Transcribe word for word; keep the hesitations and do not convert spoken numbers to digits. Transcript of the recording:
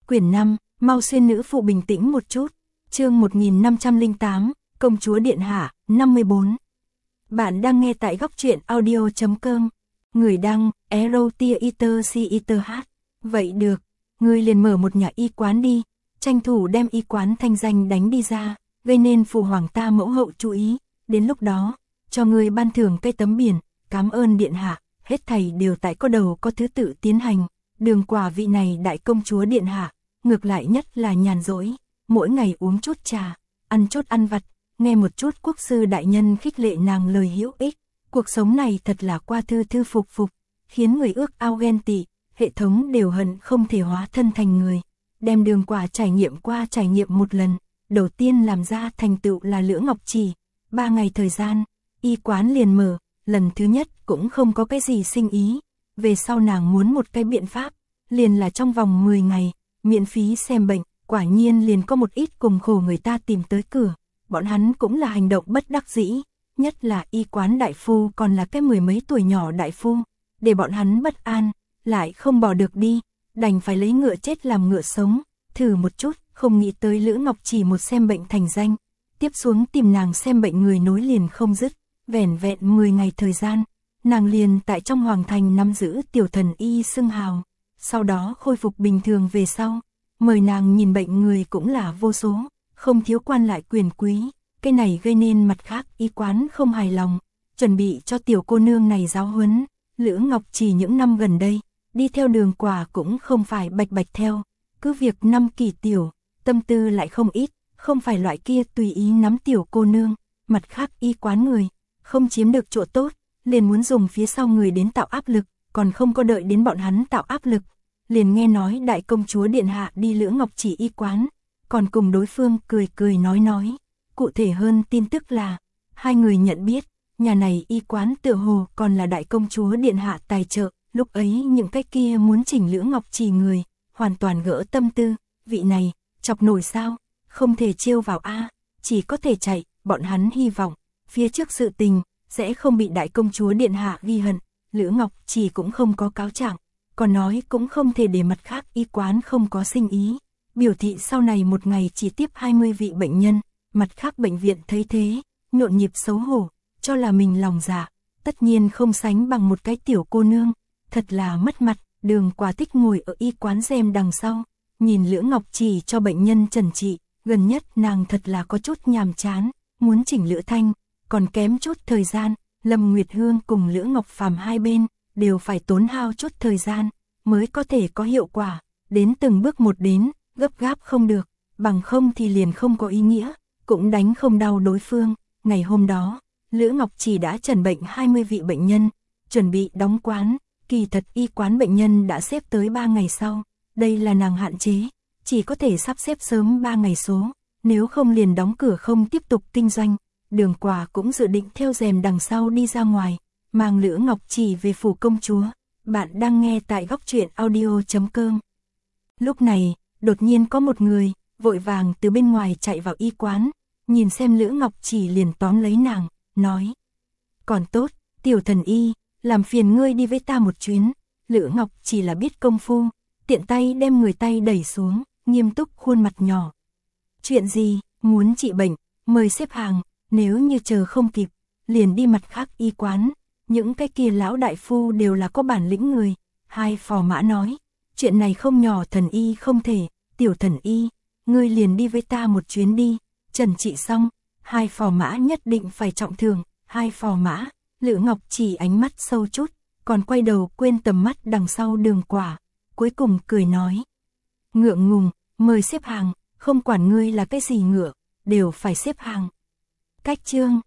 Quyển năm, mau xuyên nữ phụ bình tĩnh một chút. Chương một nghìn năm trăm lẻ tám, Công chúa điện hạ, năm mươi bốn. Bạn đang nghe tại góc truyện audio chấm com. Người đăng, Erotia Eater C Eater H. Vậy được, ngươi liền mở một nhà y quán đi, tranh thủ đem y quán thanh danh đánh đi ra, gây nên phụ hoàng ta mẫu hậu chú ý, đến lúc đó, cho ngươi ban thưởng cây tấm biển, cảm ơn điện hạ, hết thảy đều tại có đầu có thứ tự tiến hành. Đường Quả vị này đại công chúa điện hạ, ngược lại nhất là nhàn rỗi, mỗi ngày uống chút trà, ăn chút ăn vặt, nghe một chút quốc sư đại nhân khích lệ nàng lời hữu ích. Cuộc sống này thật là qua thư thư phục phục, khiến người ước ao ghen tị, hệ thống đều hận không thể hóa thân thành người. Đem Đường Quả trải nghiệm qua trải nghiệm một lần, đầu tiên làm ra thành tựu là Lữ Ngọc Chỉ, ba ngày thời gian, y quán liền mở, lần thứ nhất cũng không có cái gì sinh ý. Về sau nàng muốn một cái biện pháp, liền là trong vòng mười ngày, miễn phí xem bệnh, quả nhiên liền có một ít cùng khổ người ta tìm tới cửa. Bọn hắn cũng là hành động bất đắc dĩ, nhất là y quán đại phu còn là cái mười mấy tuổi nhỏ đại phu, để bọn hắn bất an, lại không bỏ được đi, đành phải lấy ngựa chết làm ngựa sống, thử một chút, không nghĩ tới Lữ Ngọc Chỉ một xem bệnh thành danh, tiếp xuống tìm nàng xem bệnh người nối liền không dứt, vẻn vẹn mười ngày thời gian. Nàng liền tại trong hoàng thành nắm giữ tiểu thần y xưng hào, sau đó khôi phục bình thường về sau, mời nàng nhìn bệnh người cũng là vô số, không thiếu quan lại quyền quý, cái này gây nên mặt khác y quán không hài lòng, chuẩn bị cho tiểu cô nương này giáo huấn. Lữ Ngọc Chỉ những năm gần đây, đi theo Đường Quả cũng không phải bạch bạch theo, cứ việc năm kỳ tiểu, tâm tư lại không ít, không phải loại kia tùy ý nắm tiểu cô nương, mặt khác y quán người, không chiếm được chỗ tốt, liền muốn dùng phía sau người đến tạo áp lực, còn không có đợi đến bọn hắn tạo áp lực, liền nghe nói đại công chúa điện hạ đi Lữ Ngọc Chỉ y quán, còn cùng đối phương cười cười nói nói. Cụ thể hơn tin tức là, hai người nhận biết, nhà này y quán tựa hồ còn là đại công chúa điện hạ tài trợ, lúc ấy những cái kia muốn chỉnh Lữ Ngọc Chỉ người, hoàn toàn gỡ tâm tư, vị này, chọc nổi sao, không thể trêu vào a, chỉ có thể chạy, bọn hắn hy vọng, phía trước sự tình, sẽ không bị đại công chúa điện hạ ghi hận. Lữ Ngọc Chỉ cũng không có cáo trạng, còn nói cũng không thể để mặt khác y quán không có sinh ý, biểu thị sau này một ngày chỉ tiếp hai mươi vị bệnh nhân. Mặt khác bệnh viện thấy thế, nhộn nhịp xấu hổ, cho là mình lòng dạ, tất nhiên không sánh bằng một cái tiểu cô nương, thật là mất mặt. Đường Quả thích ngồi ở y quán xem đằng sau, nhìn Lữ Ngọc Chỉ cho bệnh nhân trần trị, gần nhất nàng thật là có chút nhàm chán, muốn chỉnh Lữ Thanh, còn kém chút thời gian. Lâm Nguyệt Hương cùng Lữ Ngọc Phàm hai bên, đều phải tốn hao chút thời gian, mới có thể có hiệu quả, đến từng bước một đến, gấp gáp không được, bằng không thì liền không có ý nghĩa, cũng đánh không đau đối phương. Ngày hôm đó, Lữ Ngọc Chỉ đã trần bệnh hai mươi vị bệnh nhân, chuẩn bị đóng quán, kỳ thật y quán bệnh nhân đã xếp tới ba ngày sau, đây là nàng hạn chế, chỉ có thể sắp xếp sớm ba ngày số, nếu không liền đóng cửa không tiếp tục kinh doanh. Đường Quả cũng dự định theo rèm đằng sau đi ra ngoài, mang Lữ Ngọc Chỉ về phủ công chúa. Bạn đang nghe tại góc truyện audio chấm com. Lúc này, đột nhiên có một người, vội vàng từ bên ngoài chạy vào y quán, nhìn xem Lữ Ngọc Chỉ liền tóm lấy nàng, nói. Còn tốt, tiểu thần y, làm phiền ngươi đi với ta một chuyến. Lữ Ngọc Chỉ là biết công phu, tiện tay đem người tay đẩy xuống, nghiêm túc khuôn mặt nhỏ. Chuyện gì, muốn trị bệnh, mời xếp hàng. Nếu như chờ không kịp, liền đi mặt khác y quán, những cái kia lão đại phu đều là có bản lĩnh người. Hai phò mã nói, chuyện này không nhỏ, thần y không thể, tiểu thần y, ngươi liền đi với ta một chuyến đi, trần trị xong, hai phò mã nhất định phải trọng thưởng. Hai phò mã, Lữ Ngọc Chỉ ánh mắt sâu chút, còn quay đầu quên tầm mắt đằng sau Đường Quả, cuối cùng cười nói. Ngượng ngùng, mời xếp hàng, không quản ngươi là cái gì ngựa, đều phải xếp hàng. Cách chương